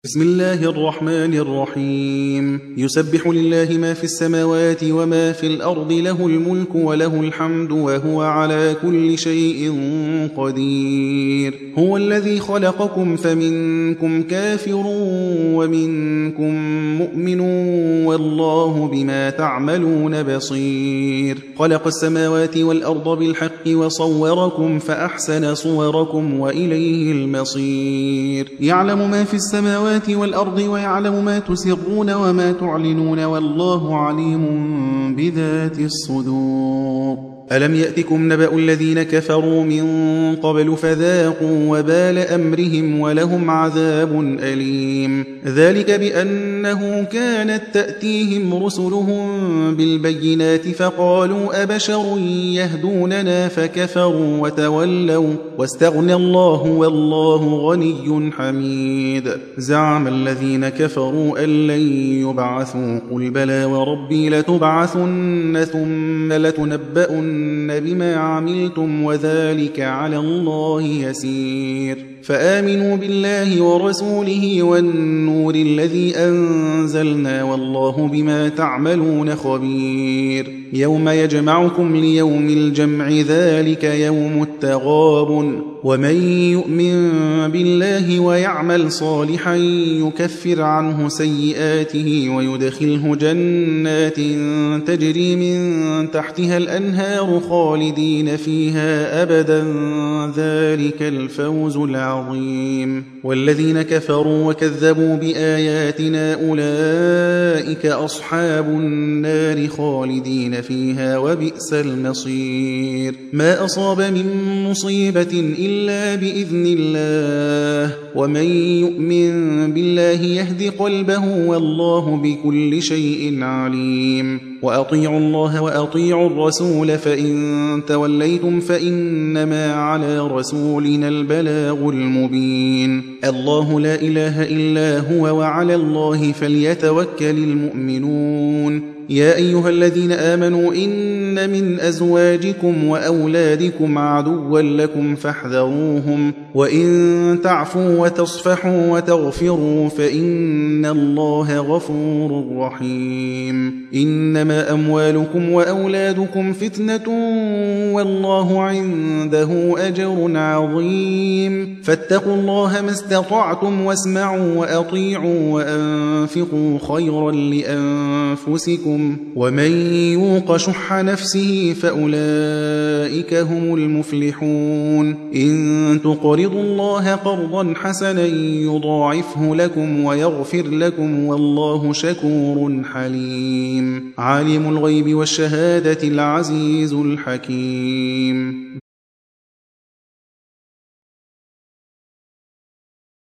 بسم الله الرحمن الرحيم. يسبح لله ما في السماوات وما في الأرض، له الملك وله الحمد وهو على كل شيء قدير. هو الذي خلقكم فمنكم كافر ومنكم مؤمن والله بما تعملون بصير. خلق السماوات والأرض بالحق وصوركم فأحسن صوركم وإليه المصير. يعلم ما في السماوات والأرض ويعلم ما تسرون وما تعلنون والله عليم بذات الصدور. ألم يأتكم نبأ الذين كفروا من قبل فذاقوا وبال أمرهم ولهم عذاب أليم. ذلك بأنه كانت تأتيهم رسلهم بالبينات فقالوا أبشر يهدوننا فكفروا وتولوا واستغنى الله والله غني حميد. زعم الذين كفروا أن لن يبعثوا قل بلى وربي لتبعثن ثم لتنبؤن بما عملتم وذلك على الله يسير. فآمنوا بالله ورسوله والنور الذي أنزلنا والله بما تعملون خبير. يوم يجمعكم ليوم الجمع ذلك يوم التغابن. ومن يؤمن بالله ويعمل صالحا يكفر عنه سيئاته ويدخله جنات تجري من تحتها الأنهار خالدين فيها أبدا ذلك الفوز العظيم. والذين كفروا وكذبوا بآياتنا أولئك أصحاب النار خالدين فيها وبئس المصير. ما أصاب من مصيبة إلا بإذن الله ومن يؤمن بالله يهد قلبه والله بكل شيء عليم. وأطيعوا الله وأطيعوا الرسول فإن توليتم فإنما على رسولنا البلاغ المبين. الله لا إله إلا هو وعلى الله فليتوكل المؤمنون. يا أيها الذين آمنوا إن من أزواجكم وأولادكم عدوا لكم فاحذروهم وإن تعفوا وتصفحوا وتغفروا فإن الله غفور رحيم. إنما أموالكم وأولادكم فتنة والله عنده أجر عظيم. فاتقوا الله ما استطعتم واسمعوا وأطيعوا وأنفقوا خيرا لأنفسكم ومن يوق شح نفسه فأولئك هم المفلحون. إن تقرضوا الله قرضا حسنا يضاعفه لكم ويغفر لكم والله شكور حليم. عالم الغيب والشهادة العزيز الحكيم.